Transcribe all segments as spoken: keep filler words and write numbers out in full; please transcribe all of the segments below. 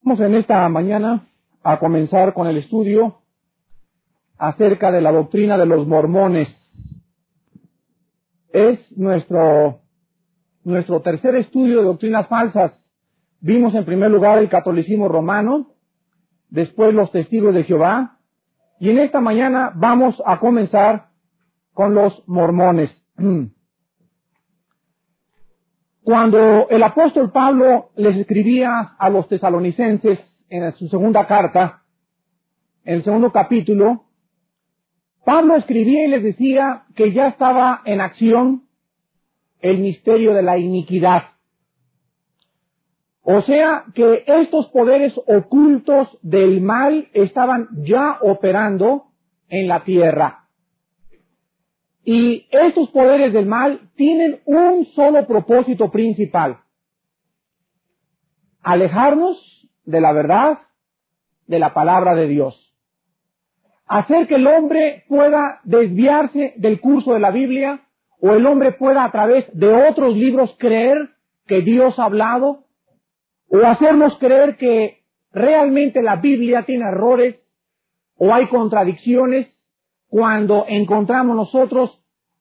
Vamos en esta mañana a comenzar con el estudio acerca de la doctrina de los mormones. Es nuestro, nuestro tercer estudio de doctrinas falsas. Vimos en primer lugar el catolicismo romano, después los testigos de Jehová, y en esta mañana vamos a comenzar con los mormones. Cuando el apóstol Pablo les escribía a los tesalonicenses en su segunda carta, en el segundo capítulo, Pablo escribía y les decía que ya estaba en acción el misterio de la iniquidad. O sea que estos poderes ocultos del mal estaban ya operando en la tierra. Y estos poderes del mal tienen un solo propósito principal: alejarnos de la verdad, de la palabra de Dios. Hacer que el hombre pueda desviarse del curso de la Biblia, o el hombre pueda a través de otros libros creer que Dios ha hablado, o hacernos creer que realmente la Biblia tiene errores o hay contradicciones, cuando encontramos nosotros,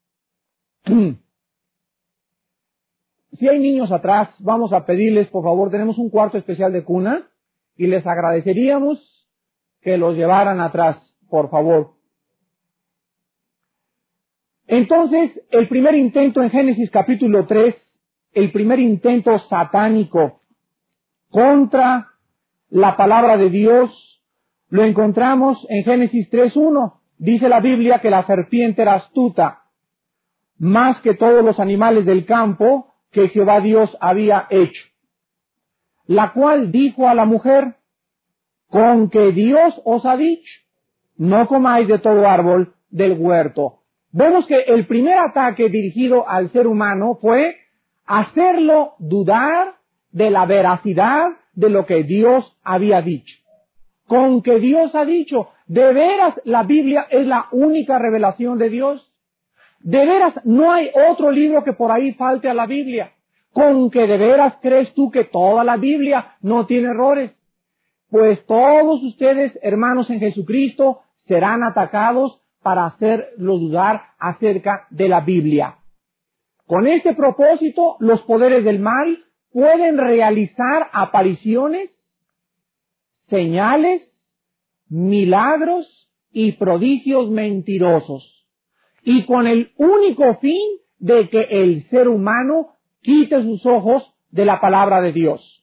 si hay niños atrás, vamos a pedirles, por favor, tenemos un cuarto especial de cuna, y les agradeceríamos que los llevaran atrás, por favor. Entonces, el primer intento en Génesis capítulo tres, el primer intento satánico contra la palabra de Dios, lo encontramos en Génesis tres uno. Dice la Biblia que la serpiente era astuta, más que todos los animales del campo que Jehová Dios había hecho, la cual dijo a la mujer: con que Dios os ha dicho, no comáis de todo árbol del huerto. Vemos que el primer ataque dirigido al ser humano fue hacerlo dudar de la veracidad de lo que Dios había dicho. Con que Dios ha dicho, ¿de veras la Biblia es la única revelación de Dios? ¿De veras no hay otro libro que por ahí falte a la Biblia? ¿Con que de veras crees tú que toda la Biblia no tiene errores? Pues todos ustedes, hermanos en Jesucristo, serán atacados para hacerlo dudar acerca de la Biblia. Con este propósito, los poderes del mal pueden realizar apariciones, señales, milagros y prodigios mentirosos, y con el único fin de que el ser humano quite sus ojos de la palabra de Dios.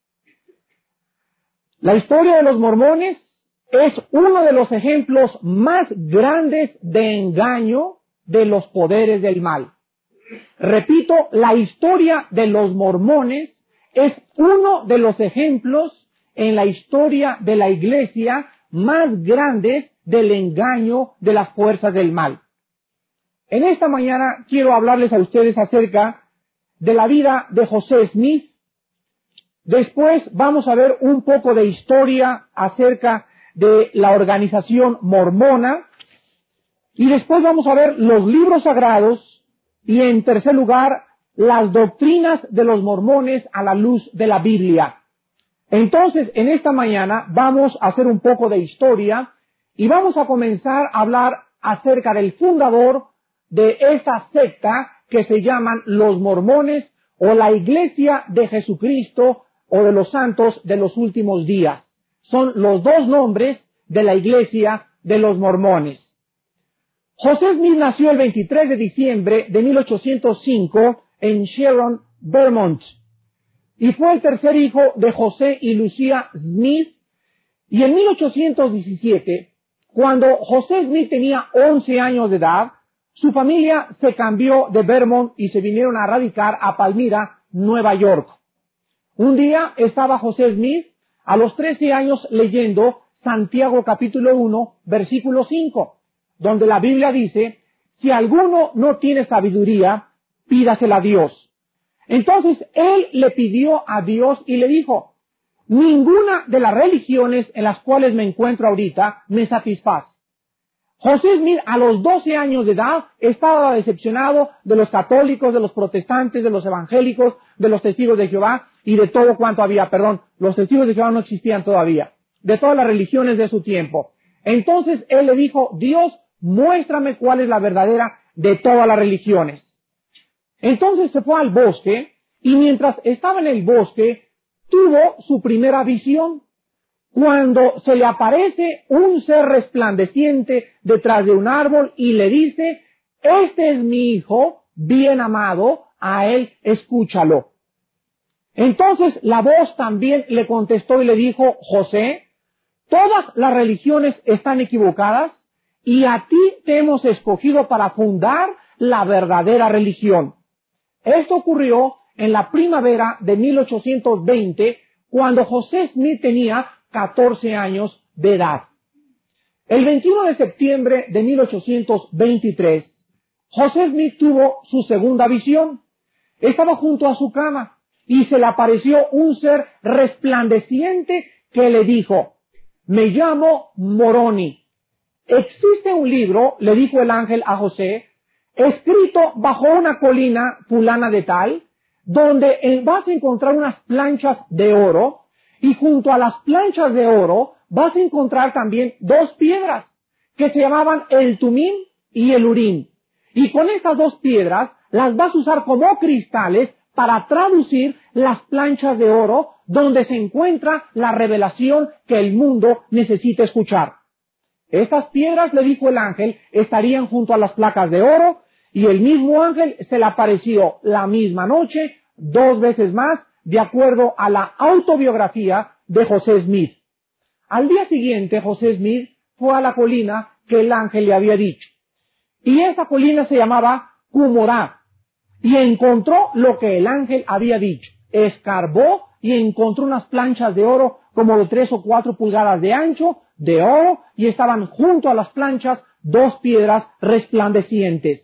La historia de los mormones es uno de los ejemplos más grandes de engaño de los poderes del mal. Repito, la historia de los mormones es uno de los ejemplos en la historia de la iglesia más grandes del engaño de las fuerzas del mal. En esta mañana quiero hablarles a ustedes acerca de la vida de José Smith. Después vamos a ver un poco de historia acerca de la organización mormona, y después vamos a ver los libros sagrados, y en tercer lugar, las doctrinas de los mormones a la luz de la Biblia. Entonces, en esta mañana vamos a hacer un poco de historia, y vamos a comenzar a hablar acerca del fundador de esta secta que se llaman los mormones, o la Iglesia de Jesucristo, o de los santos de los últimos días. Son los dos nombres de la Iglesia de los mormones. José Smith nació el veintitrés de diciembre de mil ochocientos cinco en Sharon, Vermont, y fue el tercer hijo de José y Lucía Smith. Y en mil ochocientos diecisiete, cuando José Smith tenía once años de edad, su familia se cambió de Vermont y se vinieron a radicar a Palmyra, Nueva York. Un día estaba José Smith a los trece años leyendo Santiago capítulo uno, versículo cinco, donde la Biblia dice: si alguno no tiene sabiduría, pídasela a Dios. Entonces él le pidió a Dios y le dijo: ninguna de las religiones en las cuales me encuentro ahorita me satisface. José Smith a los doce años de edad estaba decepcionado de los católicos, de los protestantes, de los evangélicos, de los testigos de Jehová y de todo cuanto había. Perdón, los testigos de Jehová no existían todavía. De todas las religiones de su tiempo. Entonces él le dijo, Dios, muéstrame cuál es la verdadera de todas las religiones. Entonces se fue al bosque y mientras estaba en el bosque tuvo su primera visión. Cuando se le aparece un ser resplandeciente detrás de un árbol y le dice, este es mi hijo, bien amado, a él escúchalo. Entonces la voz también le contestó y le dijo, José, todas las religiones están equivocadas y a ti te hemos escogido para fundar la verdadera religión. Esto ocurrió en la primavera de mil ochocientos veinte, cuando José Smith tenía catorce años de edad. El veintiuno de septiembre de mil ochocientos veintitrés, José Smith tuvo su segunda visión. Estaba junto a su cama y se le apareció un ser resplandeciente que le dijo, me llamo Moroni. Existe un libro, le dijo el ángel a José, escrito bajo una colina fulana de tal, donde vas a encontrar unas planchas de oro, y junto a las planchas de oro vas a encontrar también dos piedras que se llamaban el Tumim y el Urim. Y con estas dos piedras las vas a usar como cristales para traducir las planchas de oro donde se encuentra la revelación que el mundo necesita escuchar. Estas piedras, le dijo el ángel, estarían junto a las placas de oro y el mismo ángel se le apareció la misma noche, dos veces más, de acuerdo a la autobiografía de José Smith. Al día siguiente, José Smith fue a la colina que el ángel le había dicho. Y esa colina se llamaba Cumorá. Y encontró lo que el ángel había dicho. Escarbó y encontró unas planchas de oro como de tres o cuatro pulgadas de ancho, de oro, y estaban junto a las planchas dos piedras resplandecientes.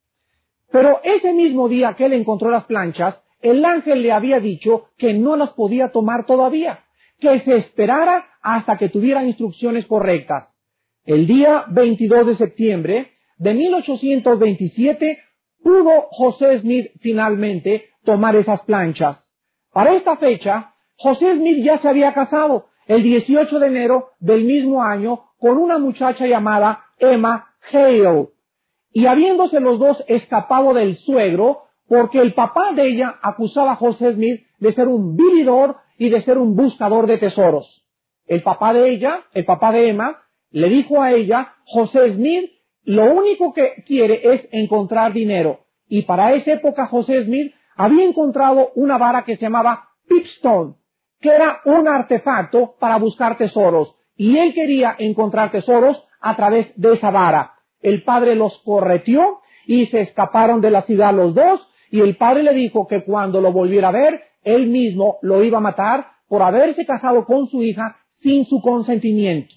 Pero ese mismo día que él encontró las planchas, el ángel le había dicho que no las podía tomar todavía, que se esperara hasta que tuviera instrucciones correctas. El día veintidós de septiembre de mil ochocientos veintisiete pudo José Smith finalmente tomar esas planchas. Para esta fecha, José Smith ya se había casado el dieciocho de enero del mismo año con una muchacha llamada Emma Hale, y habiéndose los dos escapado del suegro, porque el papá de ella acusaba a José Smith de ser un vividor y de ser un buscador de tesoros. El papá de ella, el papá de Emma, le dijo a ella, José Smith lo único que quiere es encontrar dinero. Y para esa época José Smith había encontrado una vara que se llamaba Pipstone, que era un artefacto para buscar tesoros. Y él quería encontrar tesoros a través de esa vara. El padre los correteó y se escaparon de la ciudad los dos. Y el padre le dijo que cuando lo volviera a ver, él mismo lo iba a matar por haberse casado con su hija sin su consentimiento.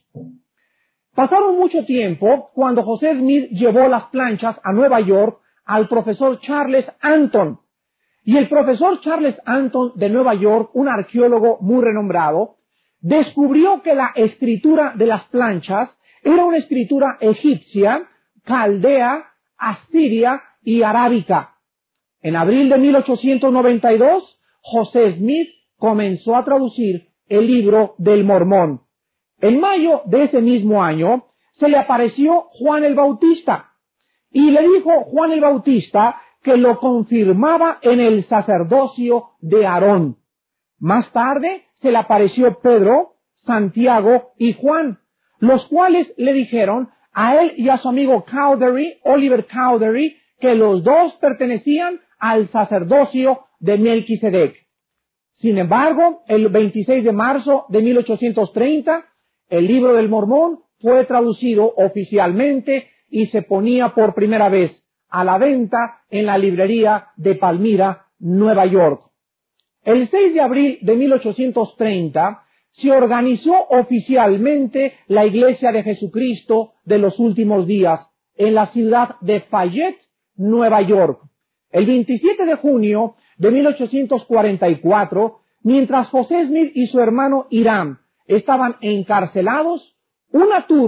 Pasaron mucho tiempo cuando José Smith llevó las planchas a Nueva York al profesor Charles Anton. Y el profesor Charles Anton de Nueva York, un arqueólogo muy renombrado, descubrió que la escritura de las planchas era una escritura egipcia, caldea, asiria y arábica. En abril de mil ochocientos noventa y dos, José Smith comenzó a traducir el libro del Mormón. En mayo de ese mismo año, se le apareció Juan el Bautista, y le dijo Juan el Bautista que lo confirmaba en el sacerdocio de Aarón. Más tarde, se le apareció Pedro, Santiago y Juan, los cuales le dijeron a él y a su amigo Cowdery, Oliver Cowdery, que los dos pertenecían al sacerdocio de Melquisedec. Sin embargo, el veintiséis de marzo de mil ochocientos treinta, el libro del Mormón fue traducido oficialmente y se ponía por primera vez a la venta en la librería de Palmira, Nueva York. El seis de abril de mil ochocientos treinta se organizó oficialmente la Iglesia de Jesucristo de los Últimos Días en la ciudad de Fayette, Nueva York. El veintisiete de junio de mil ochocientos cuarenta y cuatro, mientras José Smith y su hermano Hiram estaban encarcelados, una turba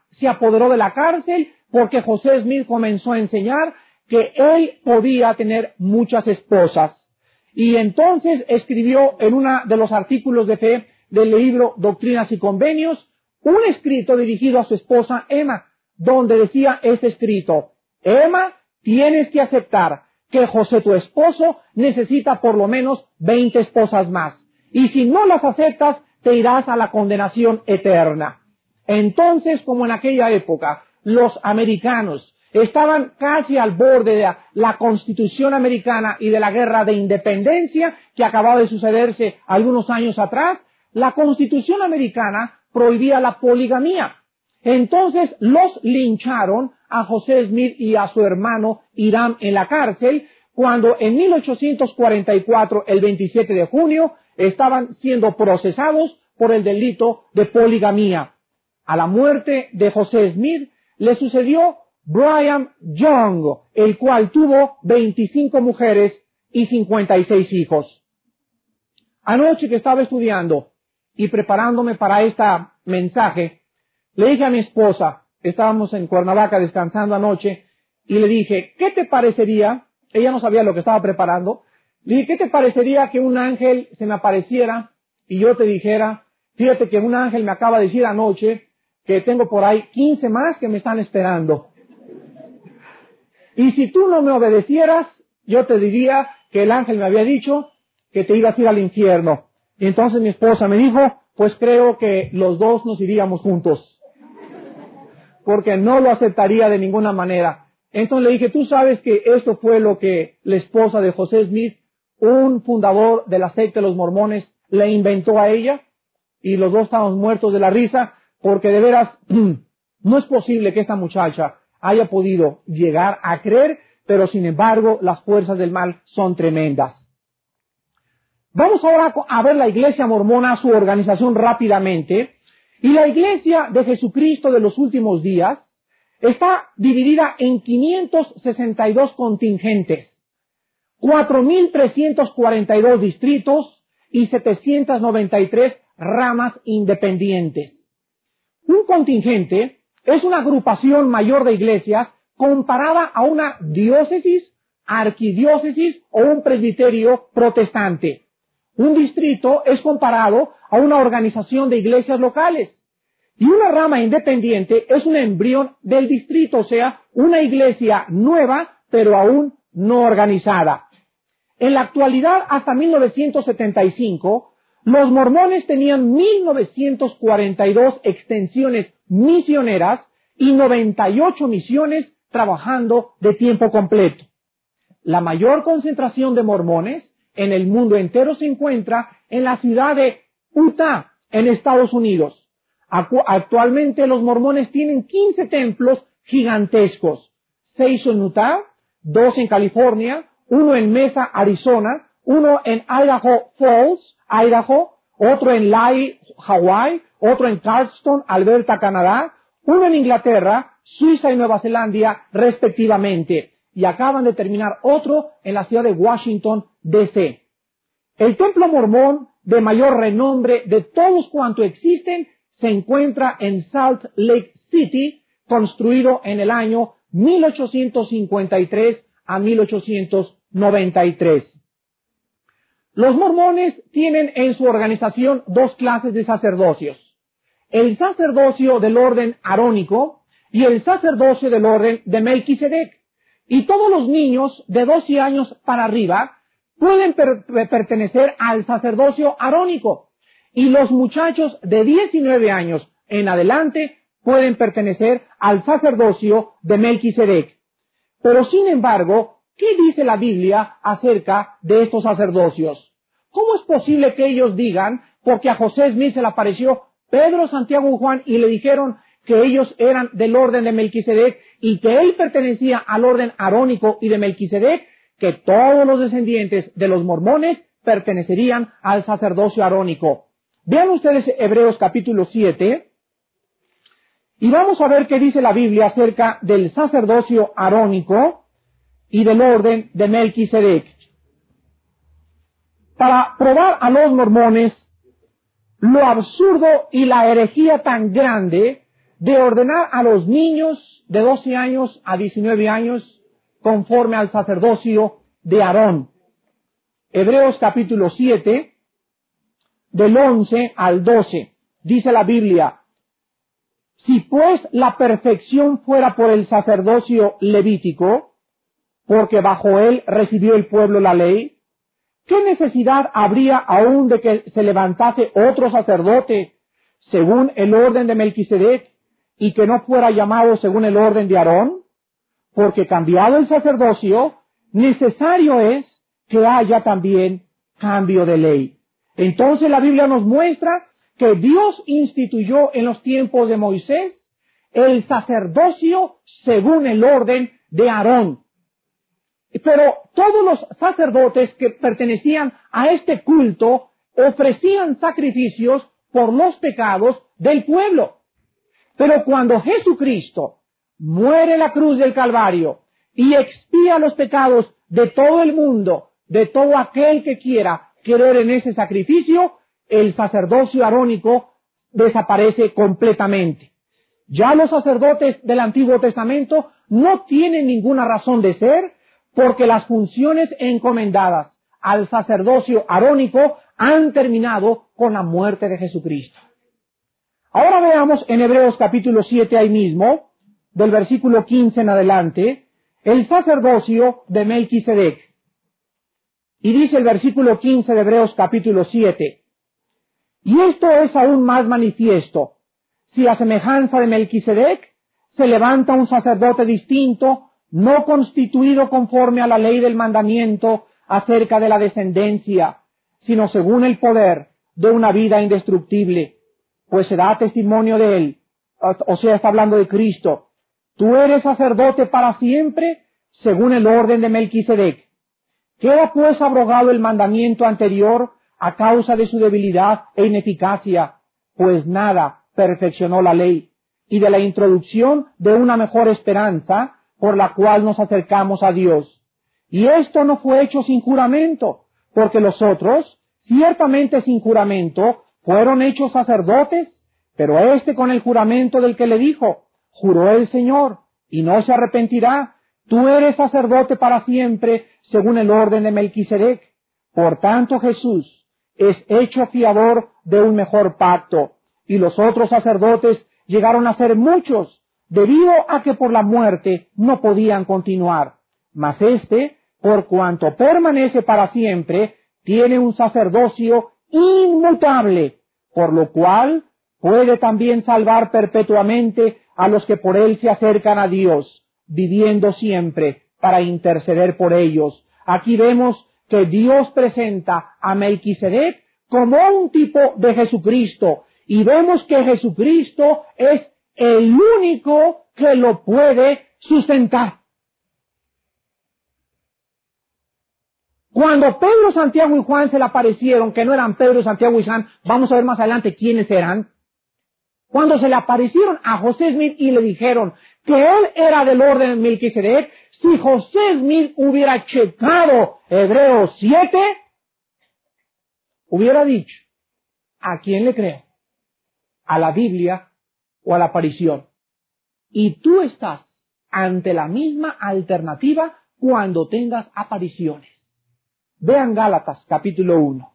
se apoderó de la cárcel porque José Smith comenzó a enseñar que él podía tener muchas esposas. Y entonces escribió en uno de los artículos de fe del libro Doctrinas y Convenios un escrito dirigido a su esposa Emma, donde decía este escrito: Emma, tienes que aceptar que José tu esposo necesita por lo menos veinte esposas más. Y si no las aceptas, te irás a la condenación eterna. Entonces, como en aquella época, los americanos estaban casi al borde de la, la Constitución americana y de la guerra de independencia que acababa de sucederse algunos años atrás, la Constitución americana prohibía la poligamía. Entonces los lincharon a José Smith y a su hermano Hiram en la cárcel, cuando en mil ochocientos cuarenta y cuatro, el veintisiete de junio, estaban siendo procesados por el delito de poligamía. A la muerte de José Smith le sucedió Brigham Young, el cual tuvo veinticinco mujeres y cincuenta y seis hijos. Anoche que estaba estudiando y preparándome para este mensaje, le dije a mi esposa, estábamos en Cuernavaca descansando anoche, y le dije, ¿qué te parecería? Ella no sabía lo que estaba preparando. Le dije, ¿qué te parecería que un ángel se me apareciera y yo te dijera, fíjate que un ángel me acaba de decir anoche que tengo por ahí quince más que me están esperando? Y si tú no me obedecieras, yo te diría que el ángel me había dicho que te ibas a ir al infierno. Y entonces mi esposa me dijo, pues creo que los dos nos iríamos juntos, porque no lo aceptaría de ninguna manera. Entonces le dije, tú sabes que esto fue lo que la esposa de José Smith, un fundador de la secta de los mormones, le inventó a ella, y los dos estamos muertos de la risa, porque de veras no es posible que esta muchacha haya podido llegar a creer, pero sin embargo las fuerzas del mal son tremendas. Vamos ahora a ver la iglesia mormona, su organización rápidamente. Y la iglesia de Jesucristo de los últimos días está dividida en quinientos sesenta y dos contingentes, cuatro mil trescientos cuarenta y dos distritos y setecientas noventa y tres ramas independientes. Un contingente es una agrupación mayor de iglesias comparada a una diócesis, arquidiócesis o un presbiterio protestante. Un distrito es comparado a una organización de iglesias locales. Y una rama independiente es un embrión del distrito, o sea, una iglesia nueva, pero aún no organizada. En la actualidad, hasta mil novecientos setenta y cinco, los mormones tenían mil novecientos cuarenta y dos extensiones misioneras y noventa y ocho misiones trabajando de tiempo completo. La mayor concentración de mormones en el mundo entero se encuentra en la ciudad de Utah, en Estados Unidos. Actualmente los mormones tienen quince templos gigantescos, seis en Utah, dos en California, uno en Mesa, Arizona, uno en Idaho Falls, Idaho, otro en Lae, Hawái, otro en Cardston, Alberta, Canadá, uno en Inglaterra, Suiza y Nueva Zelanda, respectivamente. Y acaban de terminar otro en la ciudad de Washington, D C El templo mormón de mayor renombre de todos cuantos existen se encuentra en Salt Lake City, construido en el año mil ochocientos cincuenta y tres a mil ochocientos noventa y tres. Los mormones tienen en su organización dos clases de sacerdocios: el sacerdocio del orden arónico y el sacerdocio del orden de Melquisedec. Y todos los niños de doce años para arriba pueden per pertenecer al sacerdocio arónico, y los muchachos de diecinueve años en adelante pueden pertenecer al sacerdocio de Melquisedec. Pero sin embargo, ¿qué dice la Biblia acerca de estos sacerdocios? ¿Cómo es posible que ellos digan, porque a José Smith se le apareció Pedro, Santiago y Juan y le dijeron que ellos eran del orden de Melquisedec y que él pertenecía al orden arónico y de Melquisedec, que todos los descendientes de los mormones pertenecerían al sacerdocio arónico? Vean ustedes Hebreos capítulo siete y vamos a ver qué dice la Biblia acerca del sacerdocio arónico y del orden de Melquisedec. Para probar a los mormones lo absurdo y la herejía tan grande de ordenar a los niños de doce años a diecinueve años conforme al sacerdocio de Aarón. Hebreos capítulo siete, del once al doce, dice la Biblia: si pues la perfección fuera por el sacerdocio levítico, porque bajo él recibió el pueblo la ley, ¿qué necesidad habría aún de que se levantase otro sacerdote según el orden de Melquisedec y que no fuera llamado según el orden de Aarón? Porque cambiado el sacerdocio, necesario es que haya también cambio de ley. Entonces la Biblia nos muestra que Dios instituyó en los tiempos de Moisés el sacerdocio según el orden de Aarón. Pero todos los sacerdotes que pertenecían a este culto ofrecían sacrificios por los pecados del pueblo. Pero cuando Jesucristo muere en la cruz del Calvario y expía los pecados de todo el mundo, de todo aquel que quiera creer en ese sacrificio, el sacerdocio arónico desaparece completamente. Ya los sacerdotes del Antiguo Testamento no tienen ninguna razón de ser, porque las funciones encomendadas al sacerdocio arónico han terminado con la muerte de Jesucristo. Ahora veamos en Hebreos capítulo siete, ahí mismo, del versículo quince en adelante, el sacerdocio de Melquisedec. Y dice el versículo quince de Hebreos capítulo siete: y esto es aún más manifiesto, si a semejanza de Melquisedec se levanta un sacerdote distinto, no constituido conforme a la ley del mandamiento acerca de la descendencia, sino según el poder de una vida indestructible, pues se da testimonio de él, o sea, está hablando de Cristo: tú eres sacerdote para siempre, según el orden de Melquisedec. Queda pues abrogado el mandamiento anterior a causa de su debilidad e ineficacia, pues nada perfeccionó la ley, y de la introducción de una mejor esperanza, por la cual nos acercamos a Dios. Y esto no fue hecho sin juramento, porque los otros, ciertamente sin juramento, fueron hechos sacerdotes, pero éste con el juramento del que le dijo: juró el Señor, y no se arrepentirá, tú eres sacerdote para siempre, según el orden de Melquisedec. Por tanto, Jesús es hecho fiador de un mejor pacto, y los otros sacerdotes llegaron a ser muchos, debido a que por la muerte no podían continuar. Mas éste, por cuanto permanece para siempre, tiene un sacerdocio inmutable, por lo cual puede también salvar perpetuamente a los que por él se acercan a Dios, viviendo siempre para interceder por ellos. Aquí vemos que Dios presenta a Melquisedec como un tipo de Jesucristo, y vemos que Jesucristo es el único que lo puede sustentar. Cuando Pedro, Santiago y Juan se le aparecieron, que no eran Pedro, Santiago y Juan, vamos a ver más adelante quiénes eran. Cuando se le aparecieron a José Smith y le dijeron que él era del orden de Melquisedec, si José Smith hubiera checado Hebreos siete, hubiera dicho: ¿a quién le creo? ¿A la Biblia o a la aparición? Y tú estás ante la misma alternativa cuando tengas apariciones. Vean Gálatas capítulo uno.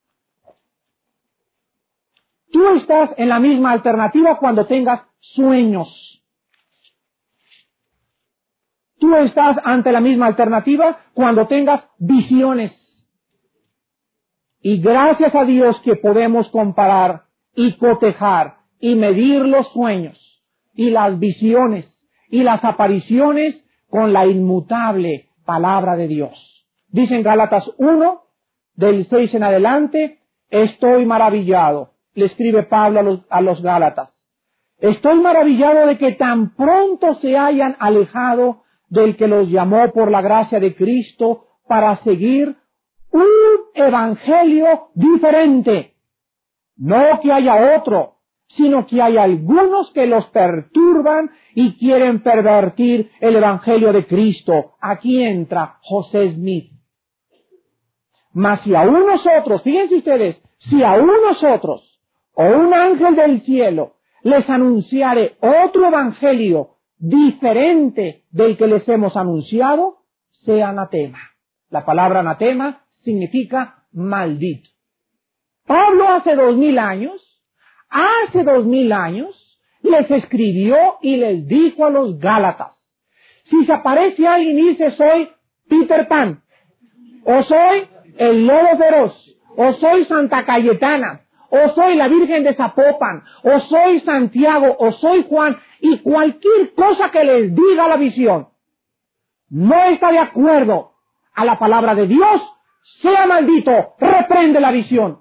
Tú estás en la misma alternativa cuando tengas sueños. Tú estás ante la misma alternativa cuando tengas visiones. Y gracias a Dios que podemos comparar y cotejar y medir los sueños y las visiones y las apariciones con la inmutable palabra de Dios. Dice en Gálatas uno, del seis en adelante: estoy maravillado, le escribe Pablo a los, a los Gálatas, estoy maravillado de que tan pronto se hayan alejado del que los llamó por la gracia de Cristo para seguir un evangelio diferente. No que haya otro, sino que hay algunos que los perturban y quieren pervertir el evangelio de Cristo. Aquí entra José Smith. Mas si aún nosotros, fíjense ustedes, si aún nosotros, o un ángel del cielo, les anunciare otro evangelio diferente del que les hemos anunciado, sea anatema. La palabra anatema significa maldito. Pablo hace dos mil años, hace dos mil años, les escribió y les dijo a los Gálatas, si se aparece alguien y dice soy Peter Pan, o soy el lobo feroz, o soy Santa Cayetana, o soy la Virgen de Zapopan, o soy Santiago, o soy Juan, y cualquier cosa que les diga la visión, no está de acuerdo a la palabra de Dios, sea maldito, reprende la visión.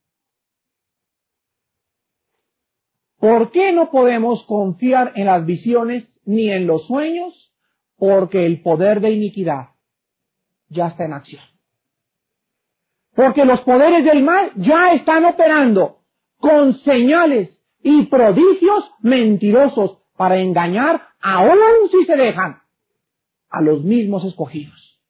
¿Por qué no podemos confiar en las visiones ni en los sueños? Porque el poder de iniquidad ya está en acción. Porque los poderes del mal ya están operando con señales y prodigios mentirosos para engañar, aun si se dejan, a los mismos escogidos.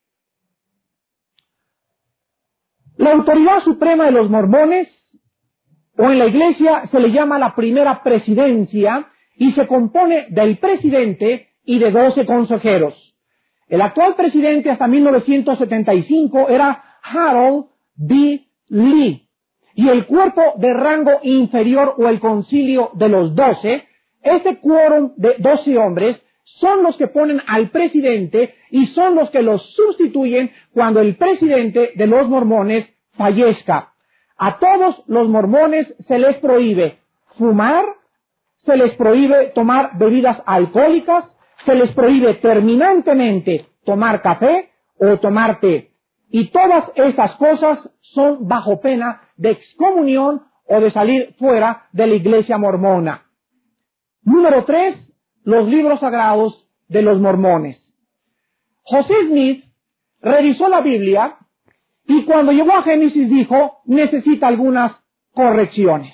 La autoridad suprema de los mormones, o en la iglesia se le llama la primera presidencia, y se compone del presidente y de doce consejeros. El actual presidente hasta mil novecientos setenta y cinco era Harold B. Lee, y el cuerpo de rango inferior o el concilio de los doce, este quórum de doce hombres, son los que ponen al presidente y son los que los sustituyen cuando el presidente de los mormones fallezca. A todos los mormones se les prohíbe fumar, se les prohíbe tomar bebidas alcohólicas, se les prohíbe terminantemente tomar café o tomar té. Y todas estas cosas son bajo pena de excomunión o de salir fuera de la iglesia mormona. Número tres, los libros sagrados de los mormones. José Smith revisó la Biblia y cuando llegó a Génesis dijo, necesita algunas correcciones.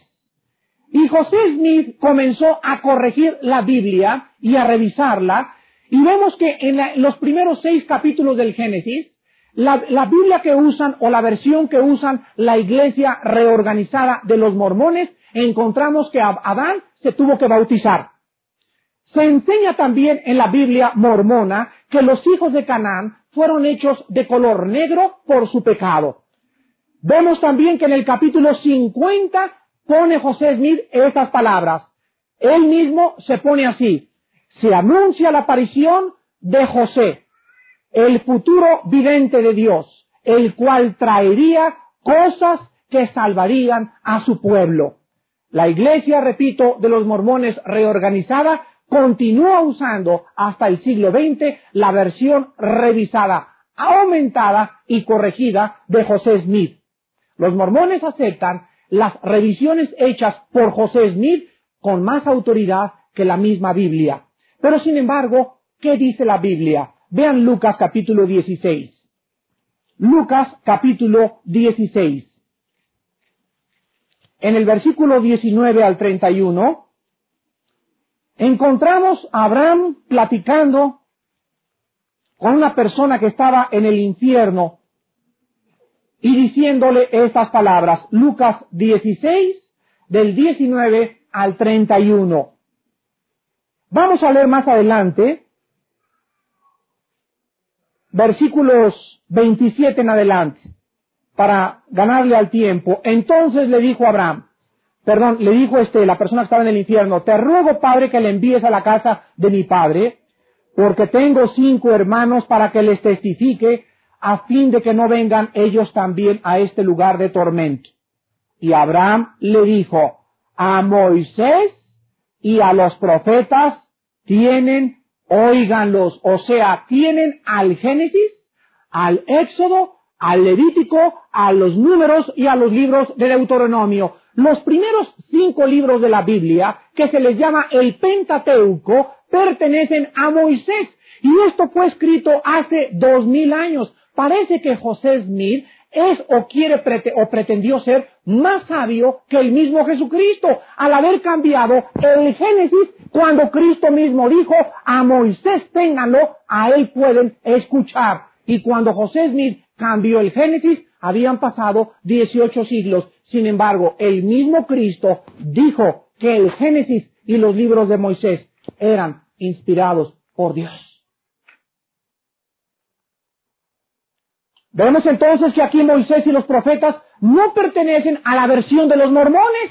Y José Smith comenzó a corregir la Biblia y a revisarla, y vemos que en la, los primeros seis capítulos del Génesis, la, la Biblia que usan o la versión que usan la iglesia reorganizada de los mormones, encontramos que Adán se tuvo que bautizar. Se enseña también en la Biblia mormona que los hijos de Canaán fueron hechos de color negro por su pecado. Vemos también que en el capítulo cincuenta pone José Smith estas palabras. Él mismo se pone así. Se anuncia la aparición de José, el futuro vidente de Dios, el cual traería cosas que salvarían a su pueblo. La iglesia, repito, de los mormones reorganizada, continúa usando hasta el siglo veinte la versión revisada, aumentada y corregida de José Smith. Los mormones aceptan las revisiones hechas por José Smith con más autoridad que la misma Biblia. Pero sin embargo, ¿qué dice la Biblia? Vean Lucas capítulo dieciséis. Lucas capítulo dieciséis. En el versículo diecinueve al treinta y uno, encontramos a Abraham platicando con una persona que estaba en el infierno y diciéndole estas palabras. Lucas dieciséis, del diecinueve al treinta y uno. Vamos a leer más adelante, versículos veintisiete en adelante, para ganarle al tiempo. Entonces le dijo Abraham, perdón, le dijo este, la persona que estaba en el infierno, te ruego, Padre, que le envíes a la casa de mi padre, porque tengo cinco hermanos para que les testifique, a fin de que no vengan ellos también a este lugar de tormento. Y Abraham le dijo, a Moisés y a los profetas tienen, óiganlos, o sea, tienen al Génesis, al Éxodo, al Levítico, a los Números y a los libros de Deuteronomio. Los primeros cinco libros de la Biblia, que se les llama el Pentateuco, pertenecen a Moisés. Y esto fue escrito hace dos mil años. Parece que José Smith es o quiere prete, o pretendió ser más sabio que el mismo Jesucristo, al haber cambiado el Génesis cuando Cristo mismo dijo, a Moisés ténganlo, a él pueden escuchar. Y cuando José Smith cambió el Génesis, habían pasado dieciocho siglos. Sin embargo, el mismo Cristo dijo que el Génesis y los libros de Moisés eran inspirados por Dios. Vemos entonces que aquí Moisés y los profetas no pertenecen a la versión de los mormones,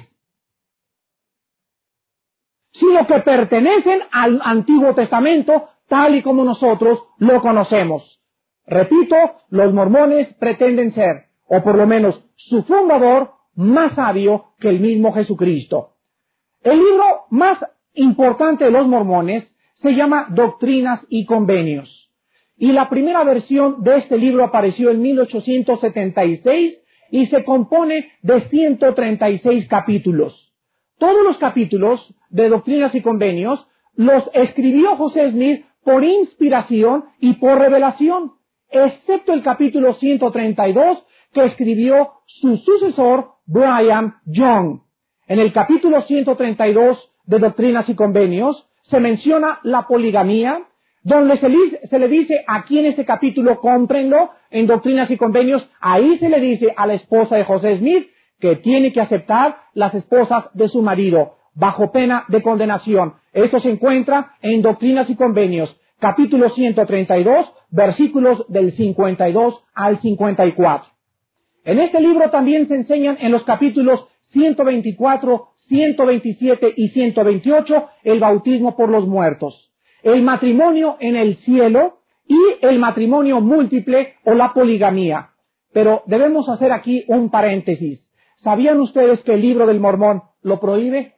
sino que pertenecen al Antiguo Testamento tal y como nosotros lo conocemos. Repito, los mormones pretenden ser, o por lo menos su fundador, más sabio que el mismo Jesucristo. El libro más importante de los mormones se llama Doctrinas y Convenios. Y la primera versión de este libro apareció en mil ochocientos setenta y seis y se compone de ciento treinta y seis capítulos. Todos los capítulos de Doctrinas y Convenios los escribió José Smith por inspiración y por revelación, excepto el capítulo ciento treinta y dos que escribió su sucesor Brigham Young. En el capítulo ciento treinta y dos de Doctrinas y Convenios se menciona la poligamía, donde se le, se le dice aquí en este capítulo, cómprenlo, en Doctrinas y Convenios, ahí se le dice a la esposa de José Smith que tiene que aceptar las esposas de su marido, bajo pena de condenación. Esto se encuentra en Doctrinas y Convenios, capítulo ciento treinta y dos, versículos del cincuenta y dos al cincuenta y cuatro. En este libro también se enseñan en los capítulos ciento veinticuatro, ciento veintisiete y ciento veintiocho el bautismo por los muertos, el matrimonio en el cielo y el matrimonio múltiple o la poligamía. Pero debemos hacer aquí un paréntesis. ¿Sabían ustedes que el libro del Mormón lo prohíbe?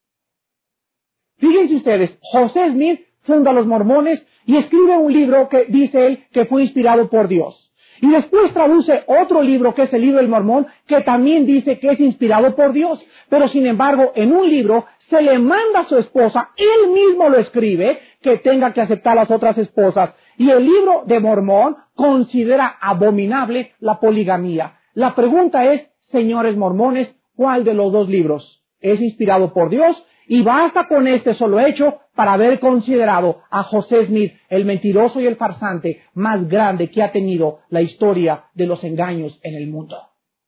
Fíjense ustedes, José Smith funda a los mormones y escribe un libro que dice él que fue inspirado por Dios. Y después traduce otro libro que es el libro del Mormón, que también dice que es inspirado por Dios. Pero sin embargo, en un libro se le manda a su esposa, él mismo lo escribe, que tenga que aceptar las otras esposas. Y el libro de Mormón considera abominable la poligamía. La pregunta es, señores mormones, ¿cuál de los dos libros es inspirado por Dios? Y basta con este solo hecho para haber considerado a José Smith el mentiroso y el farsante más grande que ha tenido la historia de los engaños en el mundo.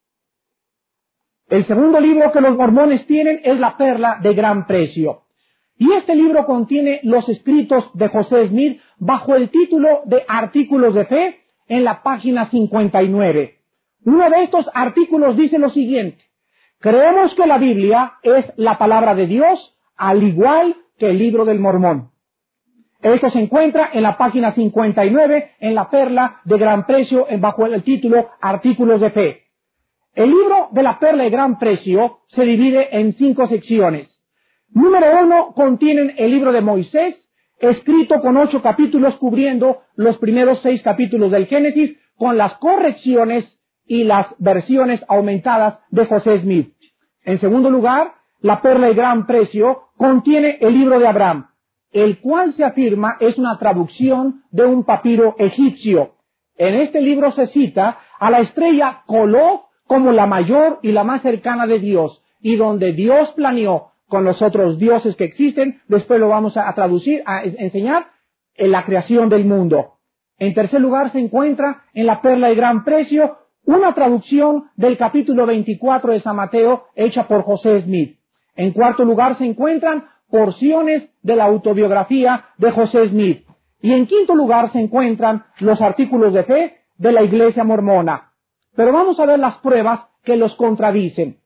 El segundo libro que los mormones tienen es la Perla de Gran Precio. Y este libro contiene los escritos de José Smith bajo el título de Artículos de Fe en la página cincuenta y nueve. Uno de estos artículos dice lo siguiente: creemos que la Biblia es la palabra de Dios, al igual que el libro del Mormón. Esto se encuentra en la página cincuenta y nueve, en la Perla de Gran Precio, bajo el título Artículos de Fe. El libro de la Perla de Gran Precio se divide en cinco secciones. Número uno, contienen el libro de Moisés, escrito con ocho capítulos, cubriendo los primeros seis capítulos del Génesis, con las correcciones y las versiones aumentadas de José Smith. En segundo lugar, la Perla de Gran Precio contiene el libro de Abraham, el cual se afirma es una traducción de un papiro egipcio. En este libro se cita a la estrella Kolob como la mayor y la más cercana de Dios, y donde Dios planeó con los otros dioses que existen, después lo vamos a, a traducir, a enseñar, en la creación del mundo. En tercer lugar se encuentra en la Perla de Gran Precio una traducción del capítulo veinticuatro de San Mateo hecha por José Smith. En cuarto lugar se encuentran porciones de la autobiografía de José Smith. Y en quinto lugar se encuentran los artículos de fe de la Iglesia Mormona. Pero vamos a ver las pruebas que los contradicen.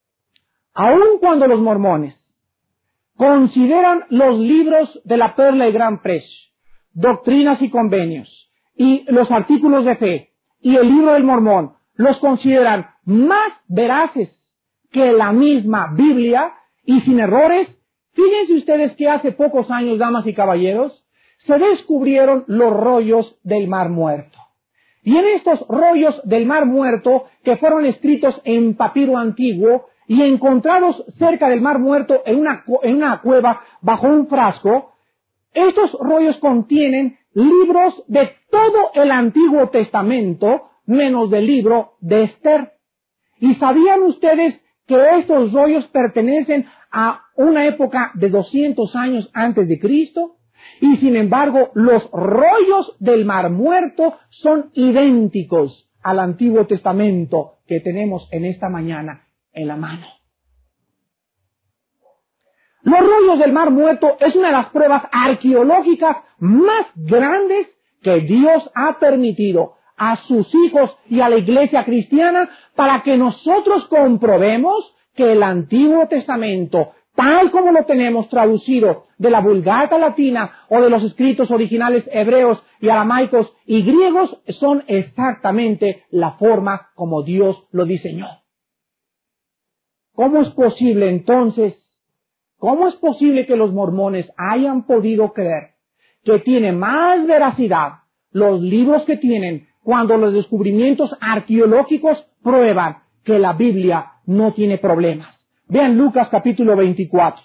Aun cuando los mormones consideran los libros de la Perla de Gran Precio, Doctrinas y Convenios, y los artículos de fe, y el libro del Mormón, los consideran más veraces que la misma Biblia y sin errores, fíjense ustedes que hace pocos años, damas y caballeros, se descubrieron los rollos del Mar Muerto. Y en estos rollos del Mar Muerto, que fueron escritos en papiro antiguo y encontrados cerca del Mar Muerto en una, en una cueva bajo un frasco, estos rollos contienen libros de todo el Antiguo Testamento, menos del libro de Esther. ¿Y sabían ustedes que estos rollos pertenecen a una época de doscientos años antes de Cristo? Y sin embargo, los rollos del Mar Muerto son idénticos al Antiguo Testamento que tenemos en esta mañana en la mano. Los rollos del Mar Muerto es una de las pruebas arqueológicas más grandes que Dios ha permitido a sus hijos y a la iglesia cristiana para que nosotros comprobemos que el Antiguo Testamento, tal como lo tenemos traducido de la Vulgata Latina o de los escritos originales hebreos y aramaicos y griegos, son exactamente la forma como Dios lo diseñó. ¿Cómo es posible entonces, cómo es posible que los mormones hayan podido creer que tiene más veracidad los libros que tienen cuando los descubrimientos arqueológicos prueban que la Biblia no tiene problemas? Vean Lucas capítulo veinticuatro.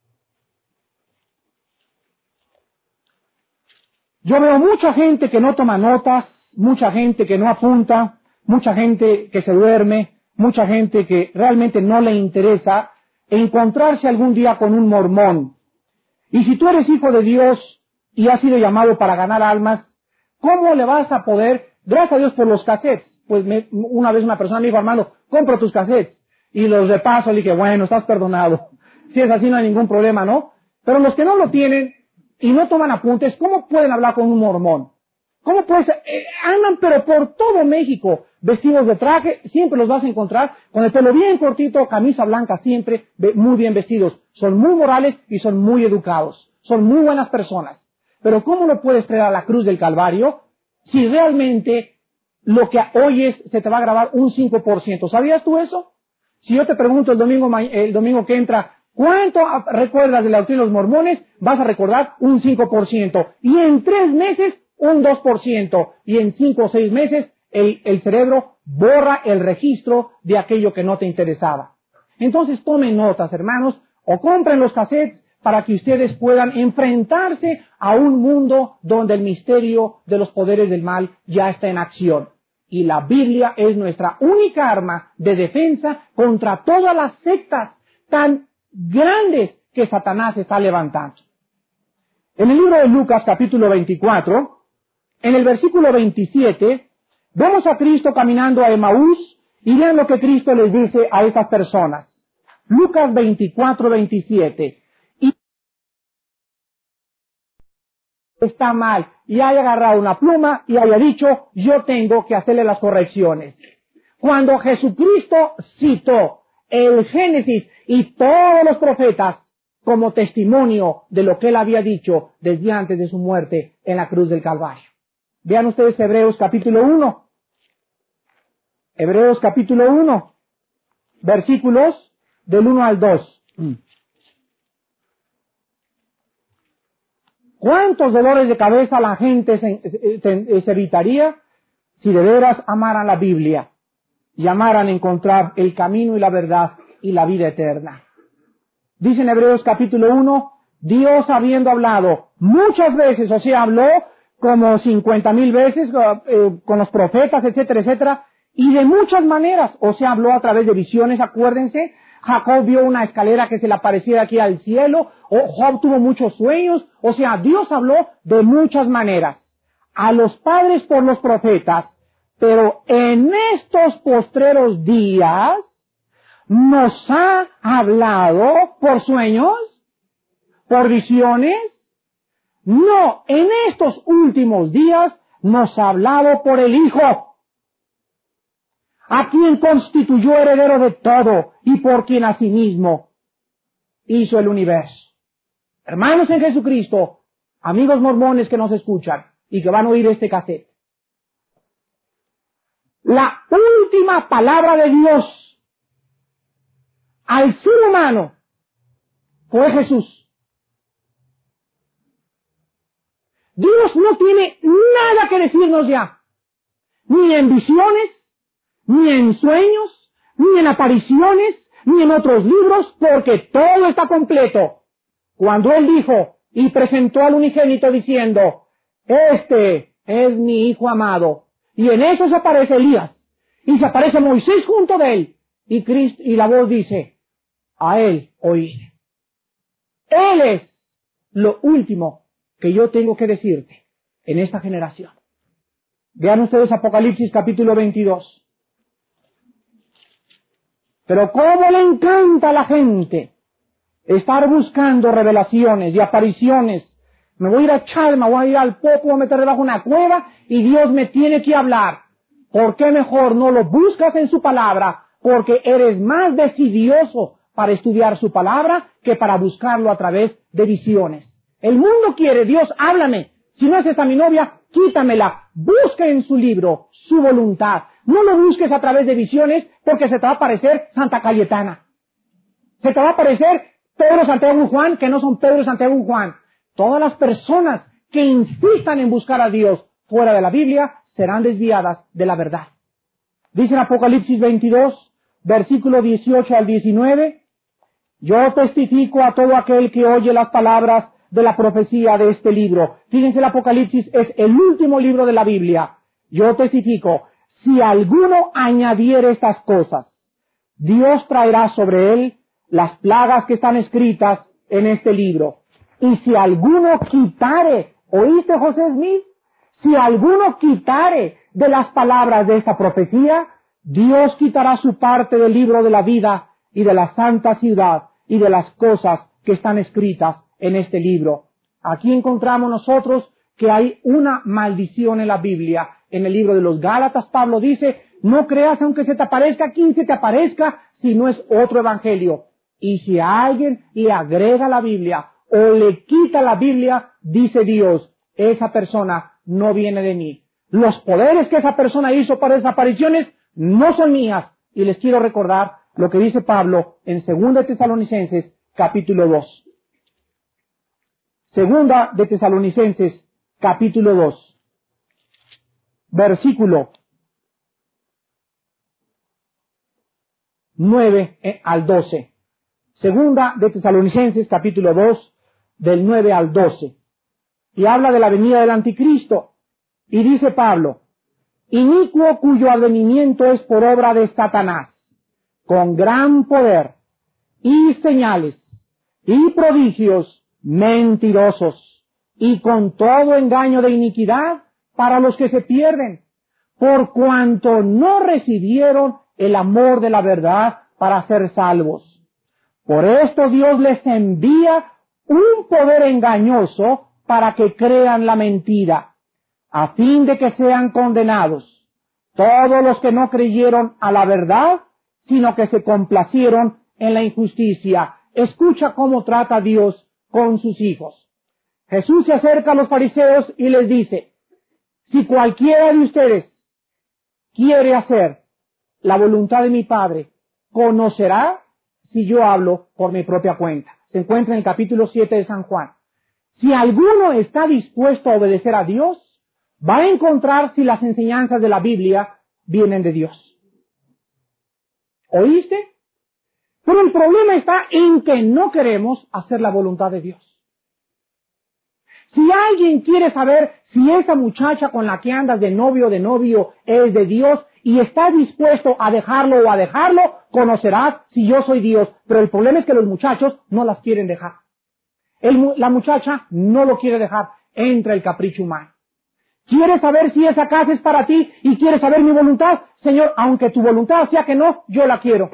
Yo veo mucha gente que no toma notas, mucha gente que no apunta, mucha gente que se duerme, mucha gente que realmente no le interesa encontrarse algún día con un mormón. Y si tú eres hijo de Dios y has sido llamado para ganar almas, ¿cómo le vas a poder? Gracias a Dios por los cassettes. Pues me, una vez una persona me dijo, hermano, compro tus cassettes. Y los repaso, le dije, bueno, estás perdonado. Si es así no hay ningún problema, ¿no? Pero los que no lo tienen y no toman apuntes, ¿cómo pueden hablar con un mormón? ¿Cómo puedes? Eh, andan pero por todo México, vestidos de traje, siempre los vas a encontrar, con el pelo bien cortito, camisa blanca siempre, muy bien vestidos. Son muy morales y son muy educados. Son muy buenas personas. Pero ¿cómo lo puedes traer a la cruz del Calvario si realmente lo que oyes se te va a grabar un cinco por ciento? ¿Sabías tú eso? Si yo te pregunto el domingo, el domingo que entra, ¿cuánto recuerdas de la doctrina de los mormones? Vas a recordar un cinco por ciento. Y en tres meses, un dos por ciento. Y en cinco o seis meses, el, el cerebro borra el registro de aquello que no te interesaba. Entonces tomen notas, hermanos, o compren los cassettes para que ustedes puedan enfrentarse a un mundo donde el misterio de los poderes del mal ya está en acción. Y la Biblia es nuestra única arma de defensa contra todas las sectas tan grandes que Satanás está levantando. En el libro de Lucas capítulo veinticuatro, en el versículo veintisiete, vemos a Cristo caminando a Emaús y vean lo que Cristo les dice a estas personas. Lucas veinticuatro, veintisiete. Y está mal y haya agarrado una pluma y haya dicho, yo tengo que hacerle las correcciones. Cuando Jesucristo citó el Génesis y todos los profetas como testimonio de lo que él había dicho desde antes de su muerte en la cruz del Calvario. Vean ustedes Hebreos capítulo uno. Hebreos capítulo uno, versículos del uno al dos. ¿Cuántos dolores de cabeza la gente se, se, se evitaría si de veras amaran la Biblia y amaran encontrar el camino y la verdad y la vida eterna? Dice en Hebreos capítulo uno, Dios habiendo hablado muchas veces, o sea, habló como cincuenta mil veces eh, con los profetas, etcétera, etcétera, y de muchas maneras, o sea, habló a través de visiones, acuérdense, Jacob vio una escalera que se le aparecía aquí al cielo, o Job tuvo muchos sueños, o sea, Dios habló de muchas maneras, a los padres por los profetas, pero en estos postreros días nos ha hablado por sueños, por visiones. No, en estos últimos días nos ha hablado por el Hijo, a quien constituyó heredero de todo y por quien asimismo hizo el universo. Hermanos en Jesucristo, amigos mormones que nos escuchan y que van a oír este cassette, la última palabra de Dios al ser humano fue Jesús. Dios no tiene nada que decirnos ya, ni en visiones, ni en sueños, ni en apariciones, ni en otros libros, porque todo está completo. Cuando Él dijo y presentó al unigénito diciendo, este es mi Hijo amado, y en eso se aparece Elías, y se aparece Moisés junto de él, y Cristo, y la voz dice, a Él oíd. Él es lo último que yo tengo que decirte en esta generación. Vean ustedes Apocalipsis capítulo veintidós. Pero cómo le encanta a la gente estar buscando revelaciones y apariciones. Me voy a ir a Chad, me voy a ir al Popo, me voy a meter debajo de una cueva y Dios me tiene que hablar. ¿Por qué mejor no lo buscas en su palabra? Porque eres más decidioso para estudiar su palabra que para buscarlo a través de visiones. El mundo quiere, Dios, háblame. Si no es esa mi novia, quítamela. Busca en su libro su voluntad. No lo busques a través de visiones porque se te va a parecer Santa Cayetana. Se te va a parecer Pedro, Santiago y Juan, que no son Pedro, Santiago y Juan. Todas las personas que insistan en buscar a Dios fuera de la Biblia serán desviadas de la verdad. Dice en Apocalipsis veintidós, versículo dieciocho al diecinueve, yo testifico a todo aquel que oye las palabras de la profecía de este libro. Fíjense, el Apocalipsis es el último libro de la Biblia. Yo testifico, si alguno añadiere estas cosas, Dios traerá sobre él las plagas que están escritas en este libro. Y si alguno quitare, ¿oíste, José Smith? Si alguno quitare de las palabras de esta profecía, Dios quitará su parte del libro de la vida y de la santa ciudad y de las cosas que están escritas en este libro. Aquí encontramos nosotros que hay una maldición en la Biblia. En el libro de los Gálatas, Pablo dice, no creas aunque se te aparezca quien se te aparezca, si no es otro evangelio. Y si a alguien le agrega la Biblia o le quita la Biblia, dice Dios, esa persona no viene de mí. Los poderes que esa persona hizo para esas apariciones no son mías. Y les quiero recordar lo que dice Pablo en Segunda de Tesalonicenses, capítulo dos. Segunda de Tesalonicenses, capítulo dos, versículo nueve al doce. Segunda de Tesalonicenses, capítulo dos, del nueve al doce. Y habla de la venida del anticristo. Y dice Pablo, inicuo cuyo advenimiento es por obra de Satanás, con gran poder, y señales, y prodigios mentirosos, y con todo engaño de iniquidad para los que se pierden, por cuanto no recibieron el amor de la verdad para ser salvos. Por esto Dios les envía un poder engañoso para que crean la mentira, a fin de que sean condenados todos los que no creyeron a la verdad, sino que se complacieron en la injusticia. Escucha cómo trata Dios con sus hijos. Jesús se acerca a los fariseos y les dice, si cualquiera de ustedes quiere hacer la voluntad de mi Padre, conocerá si yo hablo por mi propia cuenta. Se encuentra en el capítulo siete de San Juan. Si alguno está dispuesto a obedecer a Dios, va a encontrar si las enseñanzas de la Biblia vienen de Dios. ¿Oíste? Pero el problema está en que no queremos hacer la voluntad de Dios. Si alguien quiere saber si esa muchacha con la que andas de novio o de novio es de Dios y está dispuesto a dejarlo o a dejarlo, conocerás si yo soy Dios. Pero el problema es que los muchachos no las quieren dejar. El, la muchacha no lo quiere dejar. Entra el capricho humano. ¿Quieres saber si esa casa es para ti y quieres saber mi voluntad? Señor, aunque tu voluntad sea que no, yo la quiero.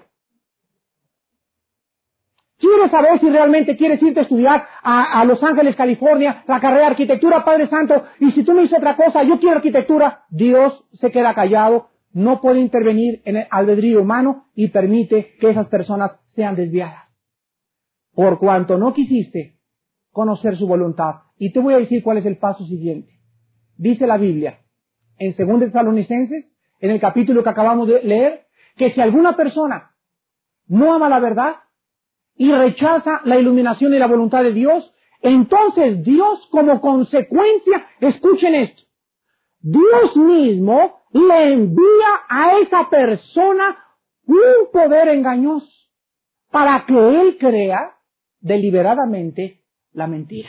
¿Quieres saber si realmente quieres irte a estudiar a, a Los Ángeles, California, la carrera de arquitectura, Padre Santo? Y si tú me dices otra cosa, yo quiero arquitectura. Dios se queda callado, no puede intervenir en el albedrío humano y permite que esas personas sean desviadas. Por cuanto no quisiste conocer su voluntad. Y te voy a decir cuál es el paso siguiente. Dice la Biblia, en Segunda de Tesalonicenses, en el capítulo que acabamos de leer, que si alguna persona no ama la verdad y rechaza la iluminación y la voluntad de Dios, entonces Dios como consecuencia, escuchen esto, Dios mismo le envía a esa persona un poder engañoso para que él crea deliberadamente la mentira.